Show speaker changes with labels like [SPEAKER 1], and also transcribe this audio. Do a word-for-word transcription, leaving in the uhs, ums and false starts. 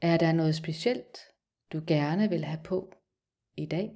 [SPEAKER 1] Er der noget specielt, du gerne vil have på i dag?